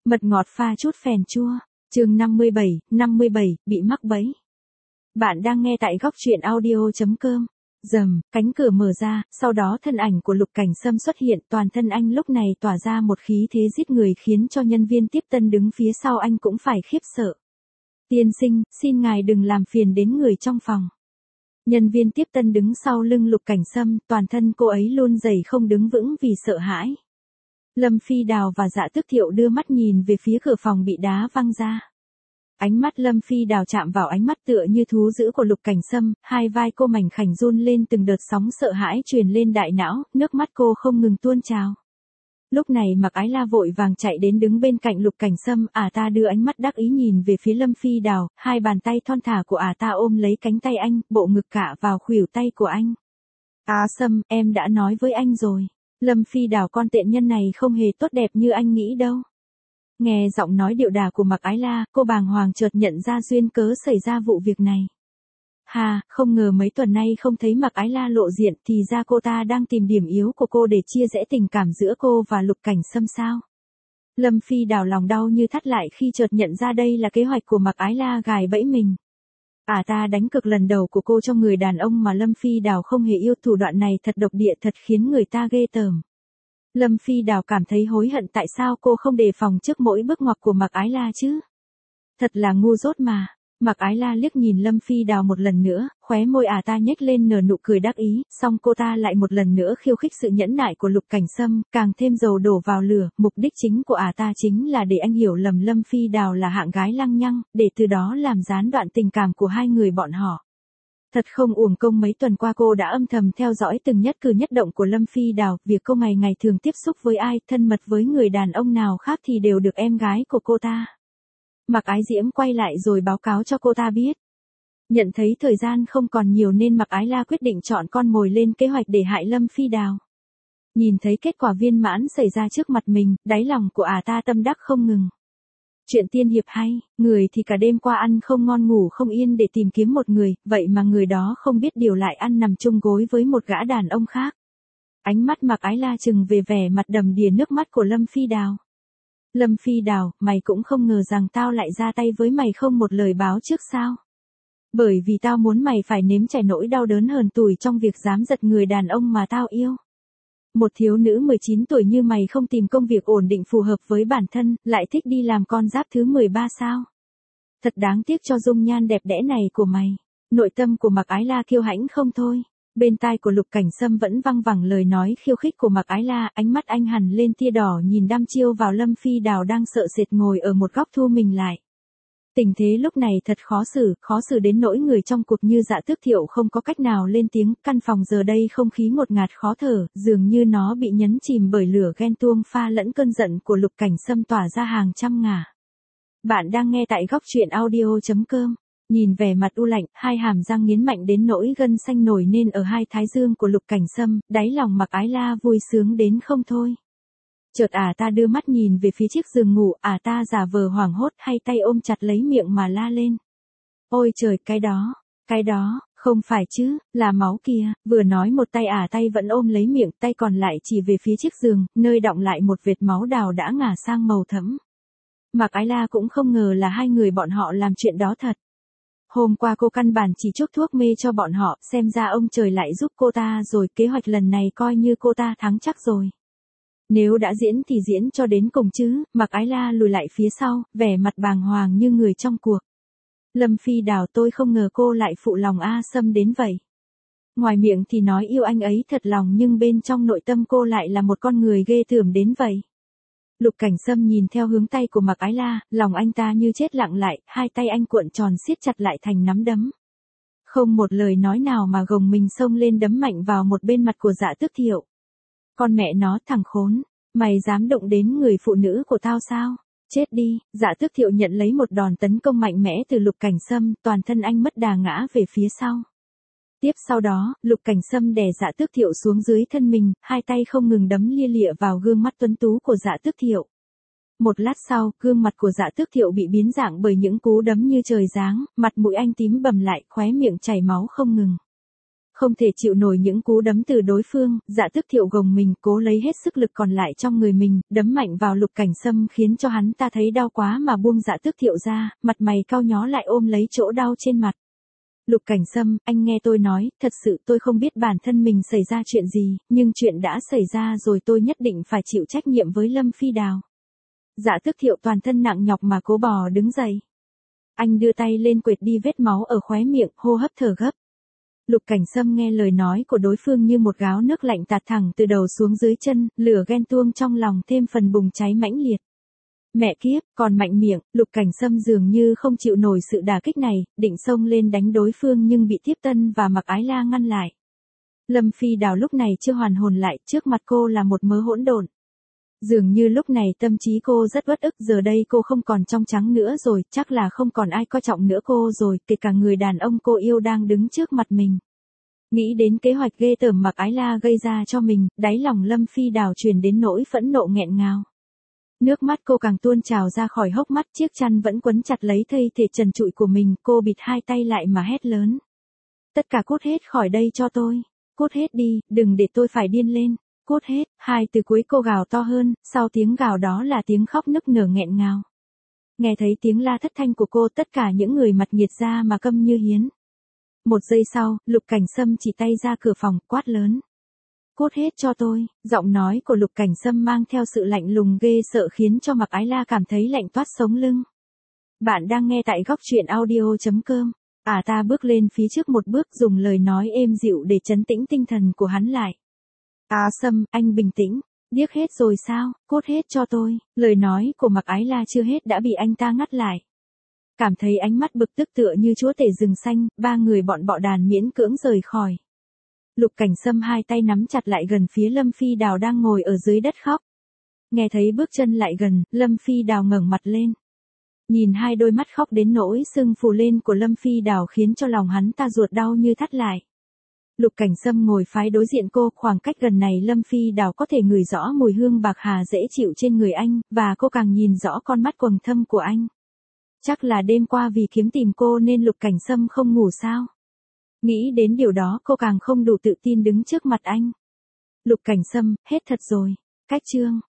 Mật ngọt pha chút phèn chua. Chương 57, bị mắc bẫy. Bạn đang nghe tại góc truyện audio.com. Rầm, cánh cửa mở ra, sau đó thân ảnh của Lục Cảnh Sâm xuất hiện, toàn thân anh lúc này tỏa ra một khí thế giết người khiến cho nhân viên tiếp tân đứng phía sau anh cũng phải khiếp sợ. Tiên sinh, xin ngài đừng làm phiền đến người trong phòng. Nhân viên tiếp tân đứng sau lưng Lục Cảnh Sâm, toàn thân cô ấy run rẩy không đứng vững vì sợ hãi. Lâm Phi Đào và Dạ Tước Thiệu đưa mắt nhìn về phía cửa phòng bị đá văng ra. Ánh mắt Lâm Phi Đào chạm vào ánh mắt tựa như thú dữ của Lục Cảnh Sâm, hai vai cô mảnh khảnh run lên, từng đợt sóng sợ hãi truyền lên đại não, nước mắt cô không ngừng tuôn trào. Lúc này Mạc Ái La vội vàng chạy đến đứng bên cạnh Lục Cảnh Sâm, ta đưa ánh mắt đắc ý nhìn về phía Lâm Phi Đào, hai bàn tay thon thả của ta ôm lấy cánh tay anh, bộ ngực cạ vào khuỷu tay của anh. Sâm, em đã nói với anh rồi. Lâm Phi Đào con tiện nhân này không hề tốt đẹp như anh nghĩ đâu. Nghe giọng nói điệu đà của Mạc Ái La, cô bàng hoàng chợt nhận ra duyên cớ xảy ra vụ việc này. Không ngờ mấy tuần nay không thấy Mạc Ái La lộ diện, thì ra cô ta đang tìm điểm yếu của cô để chia rẽ tình cảm giữa cô và Lục Cảnh Sâm sao? Lâm Phi Đào lòng đau như thắt lại khi chợt nhận ra đây là kế hoạch của Mạc Ái La gài bẫy mình. Ta đánh cược lần đầu của cô cho người đàn ông mà Lâm Phi Đào không hề yêu, thủ đoạn này thật độc địa, thật khiến người ta ghê tởm. Lâm Phi Đào cảm thấy hối hận tại sao cô không đề phòng trước mỗi bước ngoặt của Mạc Ái La chứ. Thật là ngu dốt mà. Mạc Ái La liếc nhìn Lâm Phi Đào một lần nữa, khóe môi ta nhếch lên nở nụ cười đắc ý, xong cô ta lại một lần nữa khiêu khích sự nhẫn nại của Lục Cảnh Sâm, càng thêm dầu đổ vào lửa, mục đích chính của ta chính là để anh hiểu lầm Lâm Phi Đào là hạng gái lăng nhăng, để từ đó làm gián đoạn tình cảm của hai người bọn họ. Thật không uổng công mấy tuần qua cô đã âm thầm theo dõi từng nhất cử nhất động của Lâm Phi Đào, việc cô ngày ngày thường tiếp xúc với ai, thân mật với người đàn ông nào khác thì đều được em gái của cô ta. Mạc Ái Diễm quay lại rồi báo cáo cho cô ta biết. Nhận thấy thời gian không còn nhiều nên Mạc Ái La quyết định chọn con mồi lên kế hoạch để hại Lâm Phi Đào. Nhìn thấy kết quả viên mãn xảy ra trước mặt mình, đáy lòng của ta tâm đắc không ngừng. Chuyện tiên hiệp hay, người thì cả đêm qua ăn không ngon ngủ không yên để tìm kiếm một người, vậy mà người đó không biết điều lại ăn nằm chung gối với một gã đàn ông khác. Ánh mắt Mạc Ái La chừng về vẻ mặt đầm đìa nước mắt của Lâm Phi Đào. Lâm Phi Đào, mày cũng không ngờ rằng tao lại ra tay với mày không một lời báo trước sao? Bởi vì tao muốn mày phải nếm trải nỗi đau đớn hờn tủi trong việc dám giật người đàn ông mà tao yêu. Một thiếu nữ 19 tuổi như mày không tìm công việc ổn định phù hợp với bản thân, lại thích đi làm con giáp thứ 13 sao? Thật đáng tiếc cho dung nhan đẹp đẽ này của mày. Nội tâm của Mạc Ái La kiêu hãnh không thôi. Bên tai của Lục Cảnh Sâm vẫn văng vẳng lời nói khiêu khích của Mạc Ái La, ánh mắt anh hằn lên tia đỏ nhìn đăm chiêu vào Lâm Phi Đào đang sợ sệt ngồi ở một góc thu mình lại. Tình thế lúc này thật khó xử đến nỗi người trong cuộc như Dạ Tước Thiệu không có cách nào lên tiếng, căn phòng giờ đây không khí ngột ngạt khó thở, dường như nó bị nhấn chìm bởi lửa ghen tuông pha lẫn cơn giận của Lục Cảnh Sâm tỏa ra hàng trăm ngả. Bạn đang nghe tại góc truyện audio.com. Nhìn vẻ mặt u lạnh, hai hàm răng nghiến mạnh đến nỗi gân xanh nổi nên ở hai thái dương của Lục Cảnh Sâm, đáy lòng Mạc Ái La vui sướng đến không thôi. Chợt ta đưa mắt nhìn về phía chiếc giường ngủ, ta giả vờ hoảng hốt, hai tay ôm chặt lấy miệng mà la lên. Ôi trời, cái đó, không phải chứ, là máu kìa, vừa nói một tay tay vẫn ôm lấy miệng, tay còn lại chỉ về phía chiếc giường, nơi đọng lại một vệt máu đào đã ngả sang màu thẫm. Mạc Ái La cũng không ngờ là hai người bọn họ làm chuyện đó thật. Hôm qua cô căn bản chỉ chuốc thuốc mê cho bọn họ, xem ra ông trời lại giúp cô ta rồi, kế hoạch lần này coi như cô ta thắng chắc rồi. Nếu đã diễn thì diễn cho đến cùng chứ. Mạc Ái La lùi lại phía sau, vẻ mặt bàng hoàng như người trong cuộc. Lâm Phi Đào, tôi không ngờ cô lại phụ lòng Sâm đến vậy. Ngoài miệng thì nói yêu anh ấy thật lòng nhưng bên trong nội tâm cô lại là một con người ghê tởm đến vậy. Lục Cảnh Sâm nhìn theo hướng tay của Mạc Ái La, lòng anh ta như chết lặng lại, hai tay anh cuộn tròn siết chặt lại thành nắm đấm. Không một lời nói nào mà gồng mình xông lên đấm mạnh vào một bên mặt của Dạ Tước Thiệu. Con mẹ nó, thằng khốn, mày dám động đến người phụ nữ của tao sao? Chết đi. Dạ Tước Thiệu nhận lấy một đòn tấn công mạnh mẽ từ Lục Cảnh Sâm, toàn thân anh mất đà ngã về phía sau. Tiếp sau đó, Lục Cảnh Sâm đè Dạ Tước Thiệu xuống dưới thân mình, hai tay không ngừng đấm lia lịa vào gương mắt tuấn tú của Dạ Tước Thiệu. Một lát sau, gương mặt của Dạ Tước Thiệu bị biến dạng bởi những cú đấm như trời giáng, mặt mũi anh tím bầm lại, khóe miệng chảy máu không ngừng. Không thể chịu nổi những cú đấm từ đối phương, Dạ Tước Thiệu gồng mình cố lấy hết sức lực còn lại trong người mình, đấm mạnh vào Lục Cảnh Sâm khiến cho hắn ta thấy đau quá mà buông Dạ Tước Thiệu ra, mặt mày cau nhó lại ôm lấy chỗ đau trên mặt. Lục Cảnh Sâm, anh nghe tôi nói, thật sự tôi không biết bản thân mình xảy ra chuyện gì, nhưng chuyện đã xảy ra rồi tôi nhất định phải chịu trách nhiệm với Lâm Phi Đào. Dạ Tước Thiệu toàn thân nặng nhọc mà cố bò đứng dậy. Anh đưa tay lên quệt đi vết máu ở khóe miệng, hô hấp thở gấp. Lục Cảnh Sâm nghe lời nói của đối phương như một gáo nước lạnh tạt thẳng từ đầu xuống dưới chân, lửa ghen tuông trong lòng thêm phần bùng cháy mãnh liệt. Mẹ kiếp, còn mạnh miệng, Lục Cảnh Sâm dường như không chịu nổi sự đả kích này, định xông lên đánh đối phương nhưng bị Tiếp Tân và Mạc Ái La ngăn lại. Lâm Phi Đào lúc này chưa hoàn hồn lại, trước mặt cô là một mớ hỗn độn. Dường như lúc này tâm trí cô rất uất ức, giờ đây cô không còn trong trắng nữa rồi, chắc là không còn ai coi trọng nữa cô rồi, kể cả người đàn ông cô yêu đang đứng trước mặt mình. Nghĩ đến kế hoạch ghê tởm Mạc Ái La gây ra cho mình, đáy lòng Lâm Phi Đào truyền đến nỗi phẫn nộ nghẹn ngào. Nước mắt cô càng tuôn trào ra khỏi hốc mắt, chiếc chăn vẫn quấn chặt lấy thây thể trần trụi của mình, cô bịt hai tay lại mà hét lớn. Tất cả cút hết khỏi đây cho tôi, cút hết đi, đừng để tôi phải điên lên, cút hết, hai từ cuối cô gào to hơn, sau tiếng gào đó là tiếng khóc nức nở nghẹn ngào. Nghe thấy tiếng la thất thanh của cô, tất cả những người mặt nghiệt ra mà câm như hiến. Một giây sau, Lục Cảnh Sâm chỉ tay ra cửa phòng, quát lớn. Cút hết cho tôi, giọng nói của Lục Cảnh Sâm mang theo sự lạnh lùng ghê sợ khiến cho Mạc Ái La cảm thấy lạnh toát sống lưng. Bạn đang nghe tại góc truyện audio.com. Ta bước lên phía trước một bước, dùng lời nói êm dịu để trấn tĩnh tinh thần của hắn lại. Sâm, anh bình tĩnh, điếc hết rồi sao, cút hết cho tôi. Lời nói của Mạc Ái La chưa hết đã bị anh ta ngắt lại. Cảm thấy ánh mắt bực tức tựa như chúa tể rừng xanh, ba người bọn bọ đàn miễn cưỡng rời khỏi. Lục Cảnh Sâm hai tay nắm chặt lại gần phía Lâm Phi Đào đang ngồi ở dưới đất khóc. Nghe thấy bước chân lại gần, Lâm Phi Đào ngẩng mặt lên. Nhìn hai đôi mắt khóc đến nỗi sưng phù lên của Lâm Phi Đào khiến cho lòng hắn ta ruột đau như thắt lại. Lục Cảnh Sâm ngồi phái đối diện cô, khoảng cách gần này Lâm Phi Đào có thể ngửi rõ mùi hương bạc hà dễ chịu trên người anh, và cô càng nhìn rõ con mắt quầng thâm của anh. Chắc là đêm qua vì kiếm tìm cô nên Lục Cảnh Sâm không ngủ sao? Nghĩ đến điều đó cô càng không đủ tự tin đứng trước mặt anh. Lục Cảnh Sâm, hết thật rồi. Cách chương.